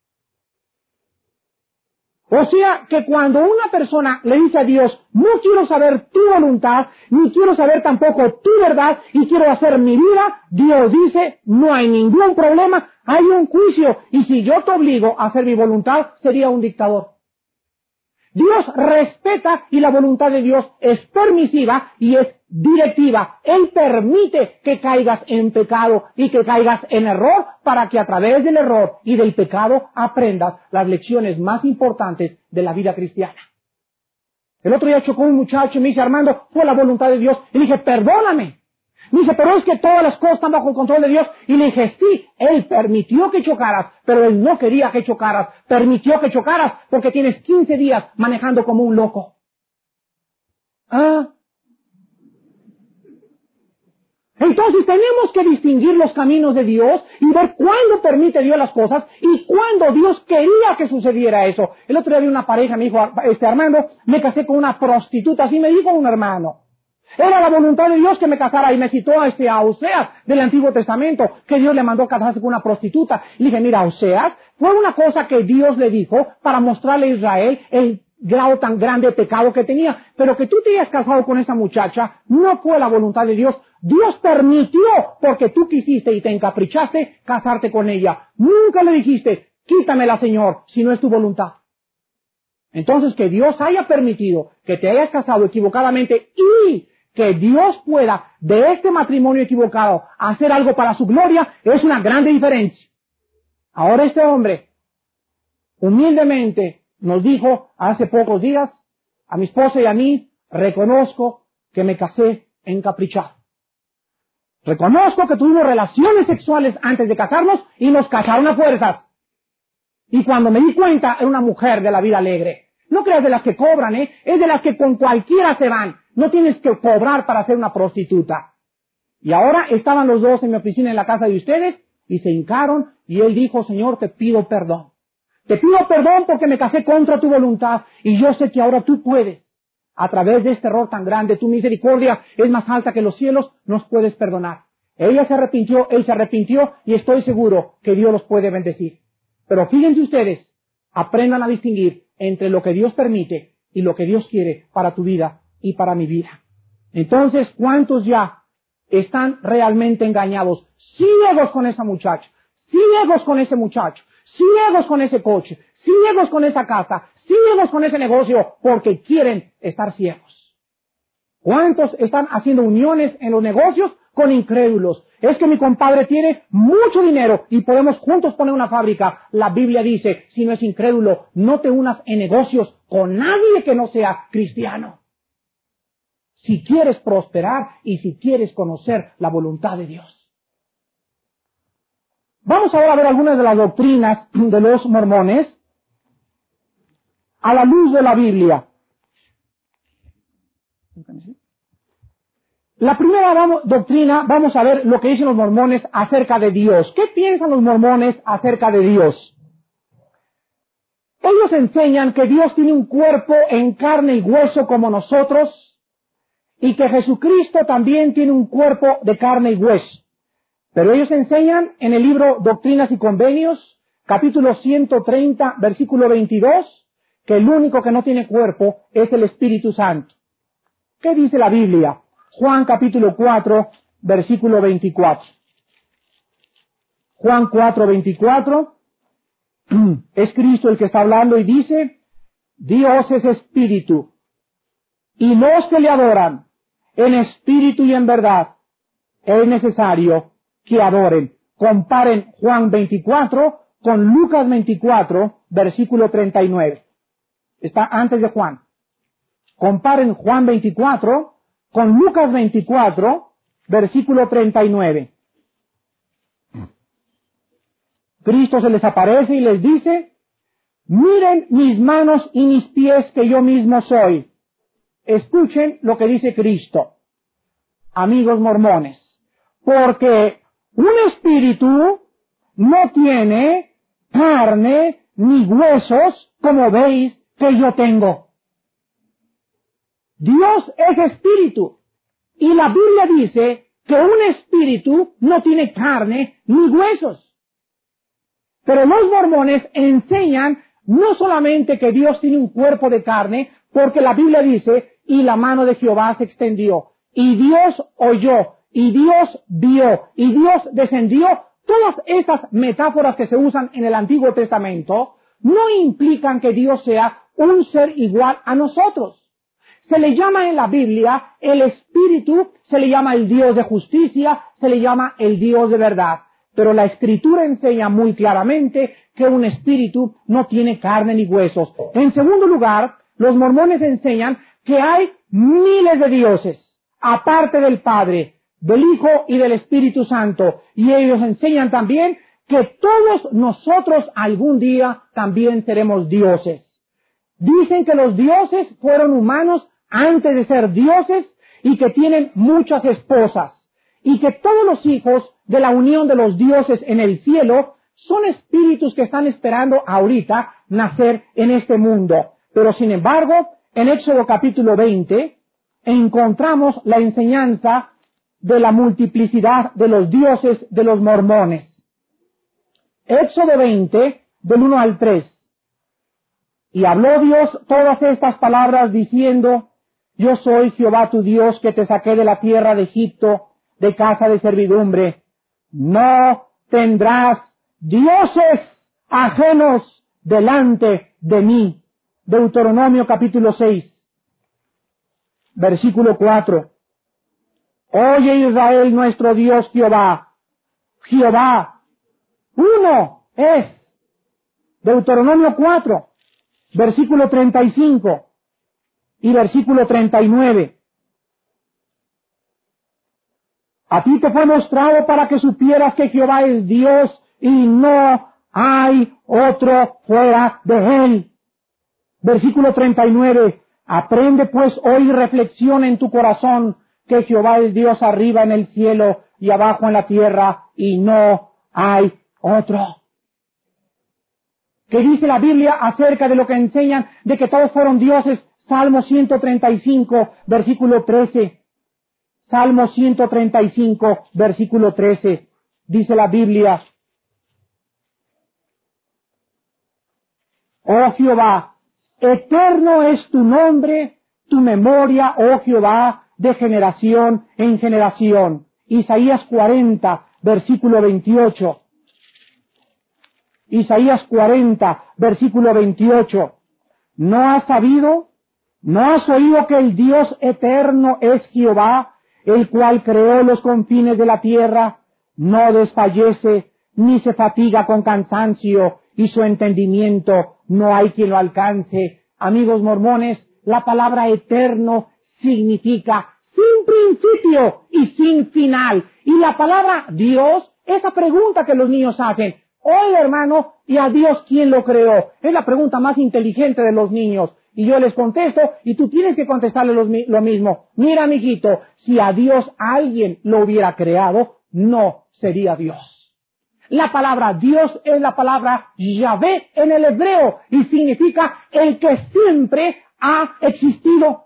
O sea, que cuando una persona le dice a Dios, no quiero saber tu voluntad, ni quiero saber tampoco tu verdad, y quiero hacer mi vida, Dios dice, no hay ningún problema, hay un juicio, y si yo te obligo a hacer mi voluntad, sería un dictador. Dios respeta y la voluntad de Dios es permisiva y es directiva. Él permite que caigas en pecado y que caigas en error para que a través del error y del pecado aprendas las lecciones más importantes de la vida cristiana. El otro día chocó un muchacho y me dice, Armando, fue la voluntad de Dios. Y le dije, perdóname. Me dice, pero es que todas las cosas están bajo el control de Dios. Y le dije, sí, Él permitió que chocaras, pero Él no quería que chocaras. Permitió que chocaras porque tienes quince días manejando como un loco. Ah. Entonces tenemos que distinguir los caminos de Dios y ver cuándo permite Dios las cosas y cuándo Dios quería que sucediera eso. El otro día vi una pareja, me dijo, este Armando, me casé con una prostituta, así me dijo un hermano. Era la voluntad de Dios que me casara y me citó a este a Oseas del Antiguo Testamento, que Dios le mandó casarse con una prostituta. Y dije, mira, Oseas, fue una cosa que Dios le dijo para mostrarle a Israel el grado tan grande de pecado que tenía. Pero que tú te hayas casado con esa muchacha no fue la voluntad de Dios. Dios permitió porque tú quisiste y te encaprichaste casarte con ella. Nunca le dijiste, quítamela, Señor, si no es tu voluntad. Entonces, que Dios haya permitido que te hayas casado equivocadamente y que Dios pueda de este matrimonio equivocado hacer algo para su gloria es una grande diferencia. Ahora este hombre humildemente nos dijo hace pocos días a mi esposa y a mí, reconozco que me casé encaprichado. Reconozco que tuvimos relaciones sexuales antes de casarnos y nos casaron a fuerzas. Y cuando me di cuenta, era una mujer de la vida alegre. No creas de las que cobran, ¿eh? Es de las que con cualquiera se van. No tienes que cobrar para ser una prostituta. Y ahora estaban los dos en mi oficina en la casa de ustedes y se hincaron y él dijo, Señor, te pido perdón. Te pido perdón porque me casé contra tu voluntad y yo sé que ahora tú puedes. A través de este error tan grande, tu misericordia es más alta que los cielos, nos puedes perdonar. Ella se arrepintió, él se arrepintió y estoy seguro que Dios los puede bendecir. Pero fíjense ustedes, aprendan a distinguir entre lo que Dios permite y lo que Dios quiere para tu vida y para mi vida. Entonces, ¿cuántos ya están realmente engañados? Ciegos con esa muchacha, ciegos con ese muchacho, ciegos con ese coche, ciegos con esa casa, ciegos con ese negocio, porque quieren estar ciegos. ¿Cuántos están haciendo uniones en los negocios con incrédulos? Es que mi compadre tiene mucho dinero y podemos juntos poner una fábrica. La Biblia dice, si no es incrédulo, no te unas en negocios con nadie que no sea cristiano. Si quieres prosperar y si quieres conocer la voluntad de Dios. Vamos ahora a ver algunas de las doctrinas de los mormones a la luz de la Biblia. La primera vamos, doctrina, vamos a ver lo que dicen los mormones acerca de Dios. ¿Qué piensan los mormones acerca de Dios? Ellos enseñan que Dios tiene un cuerpo en carne y hueso como nosotros y que Jesucristo también tiene un cuerpo de carne y hueso. Pero ellos enseñan en el libro Doctrinas y Convenios, capítulo ciento treinta, versículo veintidós, que el único que no tiene cuerpo es el Espíritu Santo. ¿Qué dice la Biblia? Juan capítulo cuatro, versículo veinticuatro. Juan cuatro, veinticuatro. Es Cristo el que está hablando y dice, Dios es espíritu, y los que le adoran en espíritu y en verdad, es necesario que adoren. Comparen Juan veinticuatro con Lucas veinticuatro, versículo treinta y nueve. Está antes de Juan. Comparen Juan veinticuatro con Lucas veinticuatro, versículo treinta y nueve. Cristo se les aparece y les dice, miren mis manos y mis pies que yo mismo soy. Escuchen lo que dice Cristo, amigos mormones, porque un espíritu no tiene carne ni huesos como veis que yo tengo. Dios es espíritu y la Biblia dice que un espíritu no tiene carne ni huesos. Pero los mormones enseñan no solamente que Dios tiene un cuerpo de carne, porque la Biblia dice, y la mano de Jehová se extendió, y Dios oyó, y Dios vio, y Dios descendió. Todas estas metáforas que se usan en el Antiguo Testamento no implican que Dios sea un ser igual a nosotros, Se le llama en la Biblia el Espíritu, se le llama el Dios de justicia, se le llama el Dios de verdad. Pero la Escritura enseña muy claramente que un espíritu no tiene carne ni huesos. En segundo lugar, los mormones enseñan que hay miles de dioses, aparte del Padre, del Hijo y del Espíritu Santo. Y ellos enseñan también que todos nosotros algún día también seremos dioses. Dicen que los dioses fueron humanos antes de ser dioses y que tienen muchas esposas. Y que todos los hijos de la unión de los dioses en el cielo son espíritus que están esperando ahorita nacer en este mundo. Pero sin embargo, en Éxodo capítulo veinte, encontramos la enseñanza de la multiplicidad de los dioses de los mormones. Éxodo veinte, del uno al tres. Y habló Dios todas estas palabras diciendo, yo soy Jehová tu Dios que te saqué de la tierra de Egipto, de casa de servidumbre. No tendrás dioses ajenos delante de mí. Deuteronomio capítulo seis, versículo cuatro. Oye Israel nuestro Dios Jehová. Jehová, uno es. Deuteronomio cuatro, versículo treinta y cinco y versículo treinta y nueve. A ti te fue mostrado para que supieras que Jehová es Dios y no hay otro fuera de él. Versículo treinta y nueve. Aprende pues hoy y reflexiona en tu corazón que Jehová es Dios arriba en el cielo y abajo en la tierra y no hay otro. ¿Qué dice la Biblia acerca de lo que enseñan de que todos fueron dioses? Salmo ciento treinta y cinco, versículo trece. Salmo ciento treinta y cinco, versículo trece. Dice la Biblia, oh Jehová, eterno es tu nombre, tu memoria, oh Jehová, de generación en generación. Isaías cuarenta, versículo veintiocho. Isaías cuarenta, versículo veintiocho. ¿No has sabido? ¿No has oído que el Dios eterno es Jehová, el cual creó los confines de la tierra? No desfallece, ni se fatiga con cansancio, y su entendimiento no hay quien lo alcance. Amigos mormones, la palabra eterno significa sin principio y sin final. Y la palabra Dios, esa pregunta que los niños hacen, oye hermano, ¿y a Dios quién lo creó? Es la pregunta más inteligente de los niños. Y yo les contesto, y tú tienes que contestarle los, lo mismo. Mira, mijito, si a Dios alguien lo hubiera creado, no sería Dios. La palabra Dios es la palabra Yahvé en el hebreo, y significa el que siempre ha existido.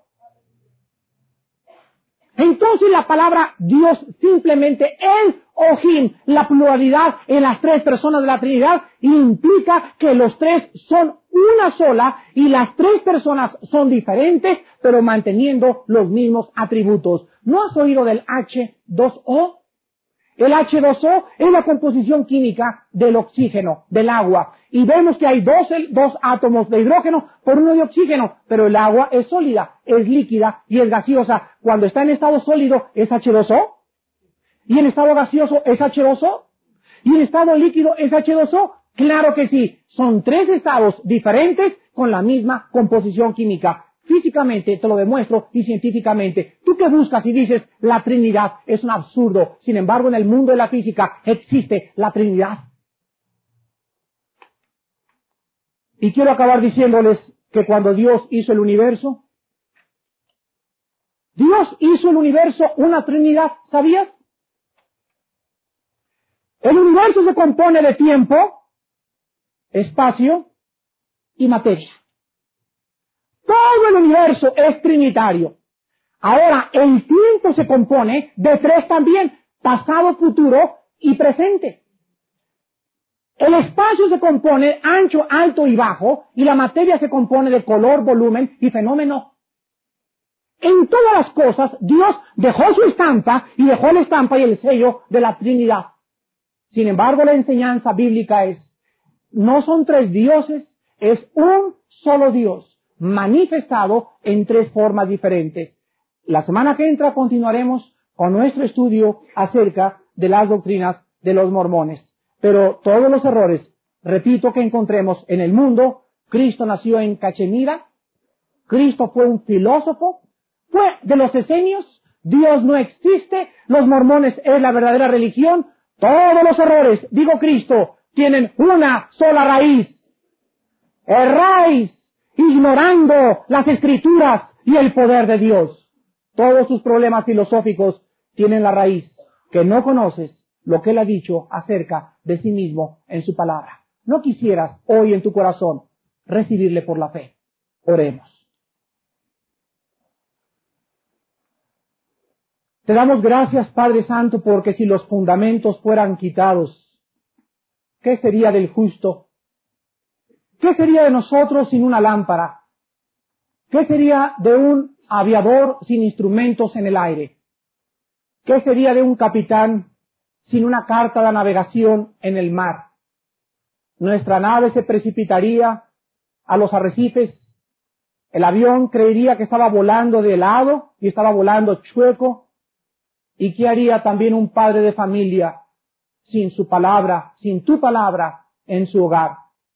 Entonces la palabra Dios simplemente el Ojim, la pluralidad en las tres personas de la Trinidad, implica que los tres son una sola y las tres personas son diferentes, pero manteniendo los mismos atributos. ¿No has oído del H dos O? El H dos O es la composición química del oxígeno, del agua. Y vemos que hay dos, dos átomos de hidrógeno por uno de oxígeno, pero el agua es sólida, es líquida y es gaseosa. Cuando está en estado sólido es H dos O. ¿Y en estado gaseoso es H dos O? ¿Y en estado líquido es H dos O? Claro que sí. Son tres estados diferentes con la misma composición química. Físicamente te lo demuestro y científicamente. Tú que buscas y dices la Trinidad es un absurdo. Sin embargo, en el mundo de la física existe la Trinidad. Y quiero acabar diciéndoles que cuando Dios hizo el universo, Dios hizo el universo una Trinidad, ¿sabías? El universo se compone de tiempo, espacio y materia. Todo el universo es trinitario. Ahora, el tiempo se compone de tres también, pasado, futuro y presente. El espacio se compone ancho, alto y bajo, y la materia se compone de color, volumen y fenómeno. En todas las cosas, Dios dejó su estampa y dejó la estampa y el sello de la Trinidad. Sin embargo, la enseñanza bíblica es, no son tres dioses, es un solo Dios. manifestado en tres formas diferentes. La semana que entra continuaremos con nuestro estudio acerca de las doctrinas de los mormones. Pero todos los errores, repito, que encontremos en el mundo, Cristo nació en Cachemira, Cristo fue un filósofo, fue de los esenios, Dios no existe, los mormones es la verdadera religión, todos los errores, digo Cristo, tienen una sola raíz. Erráis ignorando las escrituras y el poder de Dios. Todos sus problemas filosóficos tienen la raíz que no conoces lo que Él ha dicho acerca de sí mismo en su palabra. No quisieras hoy en tu corazón recibirle por la fe. Oremos. Te damos gracias, Padre Santo, porque si los fundamentos fueran quitados, ¿qué sería del justo? ¿Qué sería de nosotros sin una lámpara? ¿Qué sería de un aviador sin instrumentos en el aire? ¿Qué sería de un capitán sin una carta de navegación en el mar? Nuestra nave se precipitaría a los arrecifes, el avión creería que estaba volando de lado y estaba volando chueco. ¿Y qué haría también un padre de familia sin su palabra, sin tu palabra en su hogar?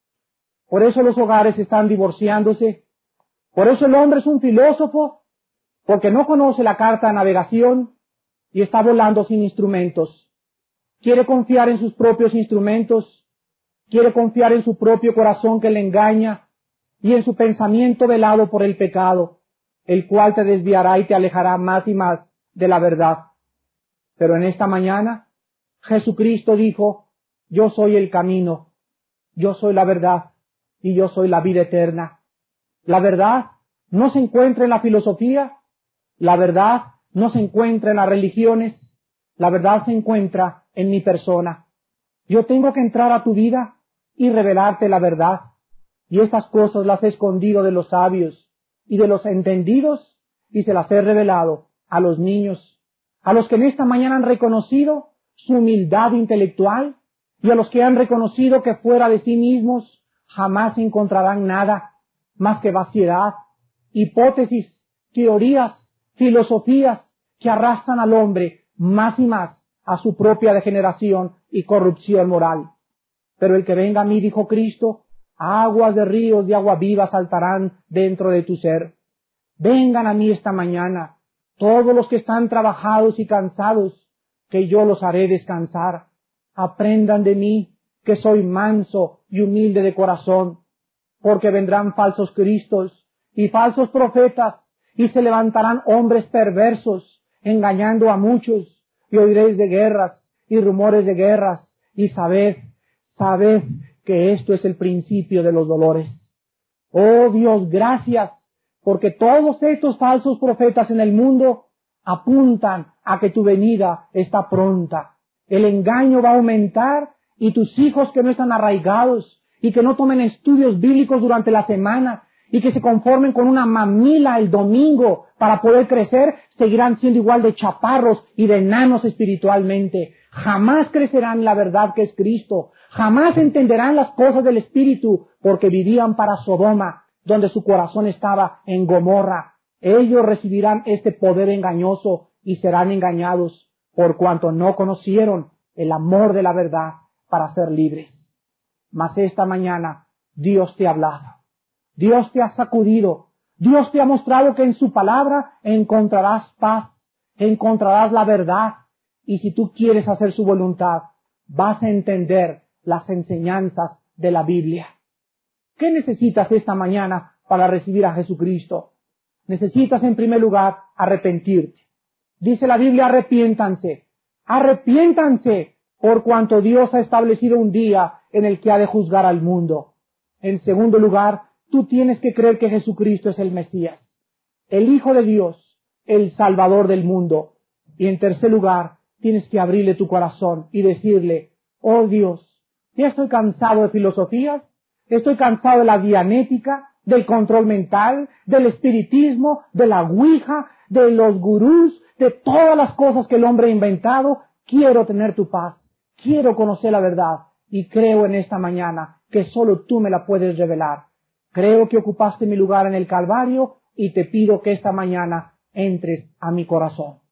Por eso los hogares están divorciándose. Por eso el hombre es un filósofo, porque no conoce la carta de navegación y está volando sin instrumentos. Quiere confiar en sus propios instrumentos, quiere confiar en su propio corazón que le engaña y en su pensamiento velado por el pecado, el cual te desviará y te alejará más y más de la verdad. Pero en esta mañana, Jesucristo dijo, yo soy el camino, yo soy la verdad y yo soy la vida eterna. La verdad no se encuentra en la filosofía, la verdad no se encuentra en las religiones, la verdad se encuentra en mi persona. Yo tengo que entrar a tu vida y revelarte la verdad. Y estas cosas las he escondido de los sabios y de los entendidos y se las he revelado a los niños. A los que en esta mañana han reconocido su humildad intelectual y a los que han reconocido que fuera de sí mismos jamás encontrarán nada más que vaciedad, hipótesis, teorías, filosofías que arrastran al hombre más y más a su propia degeneración y corrupción moral. Pero el que venga a mí, dijo Cristo, aguas de ríos de agua viva saltarán dentro de tu ser. Vengan a mí esta mañana todos los que están trabajados y cansados, que yo los haré descansar. Aprendan de mí, que soy manso y humilde de corazón, porque vendrán falsos cristos y falsos profetas, y se levantarán hombres perversos, engañando a muchos, y oiréis de guerras y rumores de guerras, y sabed, sabed que esto es el principio de los dolores. Oh Dios, gracias, porque todos estos falsos profetas en el mundo apuntan a que tu venida está pronta. El engaño va a aumentar y tus hijos que no están arraigados y que no tomen estudios bíblicos durante la semana y que se conformen con una mamila el domingo para poder crecer, seguirán siendo igual de chaparros y de enanos espiritualmente. Jamás crecerán en la verdad que es Cristo. Jamás entenderán las cosas del Espíritu porque vivían para Sodoma, donde su corazón estaba en Gomorra. Ellos recibirán este poder engañoso y serán engañados por cuanto no conocieron el amor de la verdad para ser libres. Mas esta mañana Dios te ha hablado, Dios te ha sacudido, Dios te ha mostrado que en su palabra encontrarás paz, encontrarás la verdad, y si tú quieres hacer su voluntad, vas a entender las enseñanzas de la Biblia. ¿Qué necesitas esta mañana para recibir a Jesucristo? Necesitas en primer lugar arrepentirte. Dice la Biblia, arrepiéntanse, arrepiéntanse por cuanto Dios ha establecido un día en el que ha de juzgar al mundo. En segundo lugar, tú tienes que creer que Jesucristo es el Mesías, el Hijo de Dios, el Salvador del mundo. Y en tercer lugar, tienes que abrirle tu corazón y decirle, oh Dios, ya estoy cansado de filosofías, estoy cansado de la dianética, del control mental, del espiritismo, de la ouija, de los gurús, de todas las cosas que el hombre ha inventado. Quiero tener tu paz, quiero conocer la verdad y creo en esta mañana que solo tú me la puedes revelar. Creo que ocupaste mi lugar en el Calvario y te pido que esta mañana entres a mi corazón.